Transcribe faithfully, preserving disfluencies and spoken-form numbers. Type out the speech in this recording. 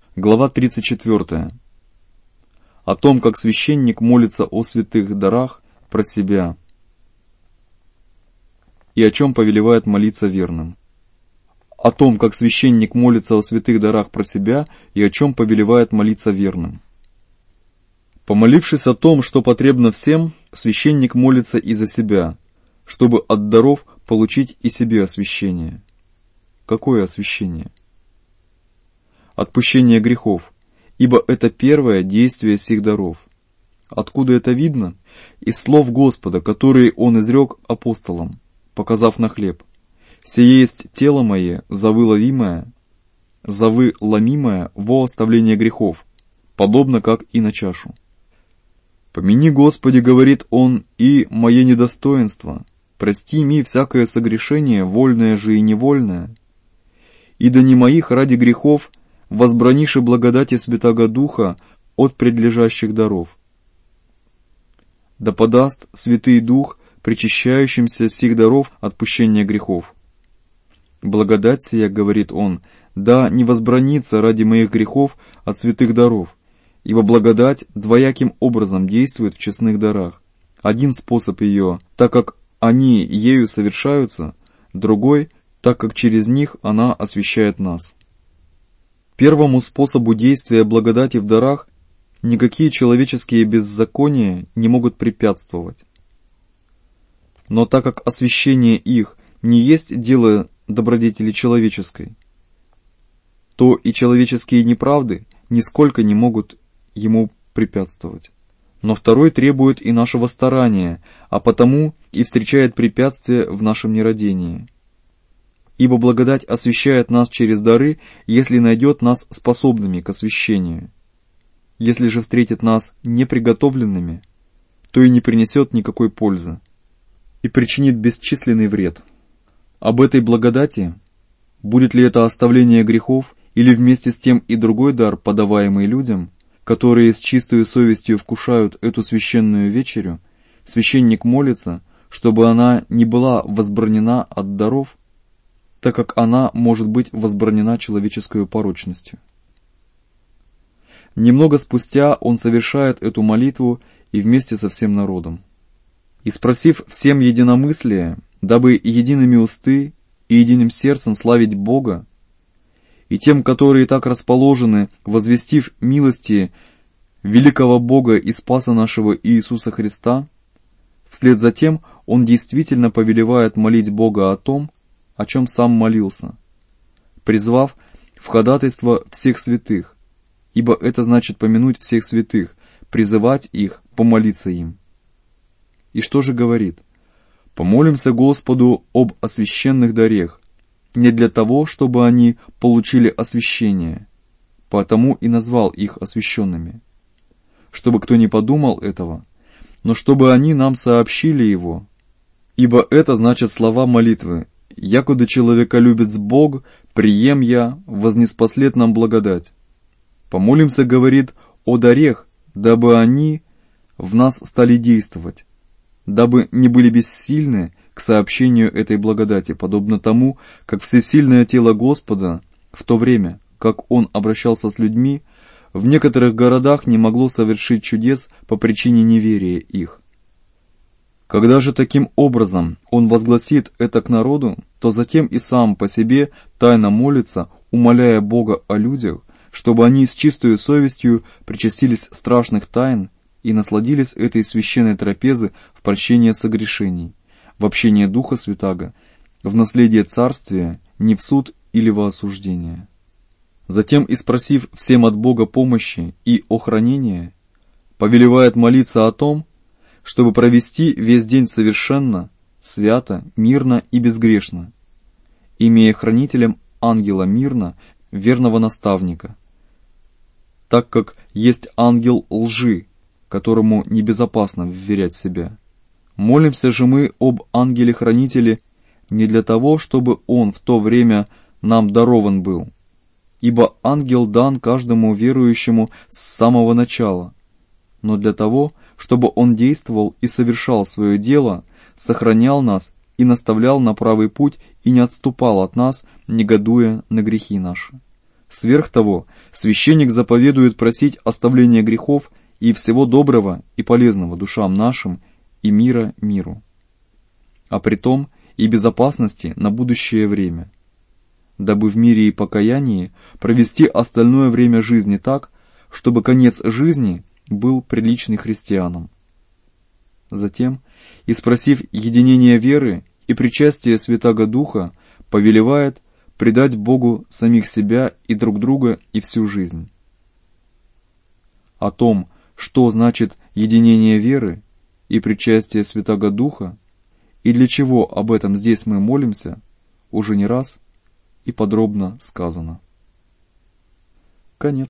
Глава тридцать четвёртая. О том, как священник молится о святых дарах про себя и о чем повелевает молиться верным. О том, как священник молится о святых дарах про себя и о чем повелевает молиться верным. Помолившись о том, что потребно всем, священник молится и за себя, чтобы от даров получить и себе освящение. Какое освящение? Отпущение грехов, ибо это первое действие сих даров. Откуда это видно? Из слов Господа, которые Он изрек апостолам, показав на хлеб. «Сие есть тело мое, завы ловимое, завы ломимое во оставление грехов, подобно как и на чашу. Помяни, Господи, говорит Он, и мое недостоинство, прости ми всякое согрешение, вольное же и невольное, и да не моих ради грехов возбраниши благодати Святаго Духа от предлежащих даров. Да подаст Святый Дух причащающимся сих даров отпущения грехов. Благодать сия, говорит Он, да не возбранится ради моих грехов от святых даров, ибо благодать двояким образом действует в честных дарах. Один способ ее, так как они ею совершаются, другой, так как через них она освящает нас. Первому способу действия благодати в дарах никакие человеческие беззакония не могут препятствовать. Но так как освящение их не есть дело добродетели человеческой, то и человеческие неправды нисколько не могут ему препятствовать. Но второй требует и нашего старания, а потому и встречает препятствия в нашем нерадении. Ибо благодать освящает нас через дары, если найдет нас способными к освящению. Если же встретит нас неприготовленными, то и не принесет никакой пользы и причинит бесчисленный вред. Об этой благодати, будет ли это оставление грехов или вместе с тем и другой дар, подаваемый людям, которые с чистой совестью вкушают эту священную вечерю, священник молится, чтобы она не была возбранена от даров, так как она может быть возбранена человеческую порочностью. Немного спустя он совершает эту молитву и вместе со всем народом. И спросив всем единомыслие, дабы едиными усты и единым сердцем славить Бога, и тем, которые так расположены, возвестив милости великого Бога и Спаса нашего Иисуса Христа, вслед за тем он действительно повелевает молить Бога о том, о чем сам молился, призвав в ходатайство всех святых, ибо это значит помянуть всех святых, призывать их, помолиться им. И что же говорит? Помолимся Господу об освященных дарах, не для того, чтобы они получили освящение, потому и назвал их освященными, чтобы кто не подумал этого, но чтобы они нам сообщили его, ибо это значит слова молитвы: «Якуда человека любит Бог, прием я, вознеспослед нам благодать». Помолимся, говорит, о дарах, дабы они в нас стали действовать, дабы не были бессильны к сообщению этой благодати, подобно тому, как всесильное тело Господа в то время, как Он обращался с людьми, в некоторых городах не могло совершить чудес по причине неверия их. Когда же таким образом Он возгласит это к народу, то затем и сам по себе тайно молится, умоляя Бога о людях, чтобы они с чистою совестью причастились страшных тайн и насладились этой священной трапезы в прощение согрешений, в общение Духа Святаго, в наследие Царствия, не в суд или во осуждение. Затем, и спросив всем от Бога помощи и охранения, повелевает молиться о том, чтобы провести весь день совершенно, свято, мирно и безгрешно, имея хранителем ангела мирно, верного наставника, так как есть ангел лжи, которому небезопасно вверять себя. Молимся же мы об ангеле-хранителе не для того, чтобы он в то время нам дарован был, ибо ангел дан каждому верующему с самого начала, но для того, чтобы он действовал и совершал свое дело, сохранял нас и наставлял на правый путь и не отступал от нас, негодуя на грехи наши. Сверх того, священник заповедует просить оставления грехов и всего доброго и полезного душам нашим и мира миру, а притом и безопасности на будущее время, дабы в мире и покаянии провести остальное время жизни так, чтобы конец жизни был приличный христианам. Затем, испросив единение веры и причастие Святаго Духа, повелевает предать Богу самих себя и друг друга и всю жизнь. О том, что значит единение веры и причастие Святаго Духа, и для чего об этом здесь мы молимся, уже не раз и подробно сказано. Конец.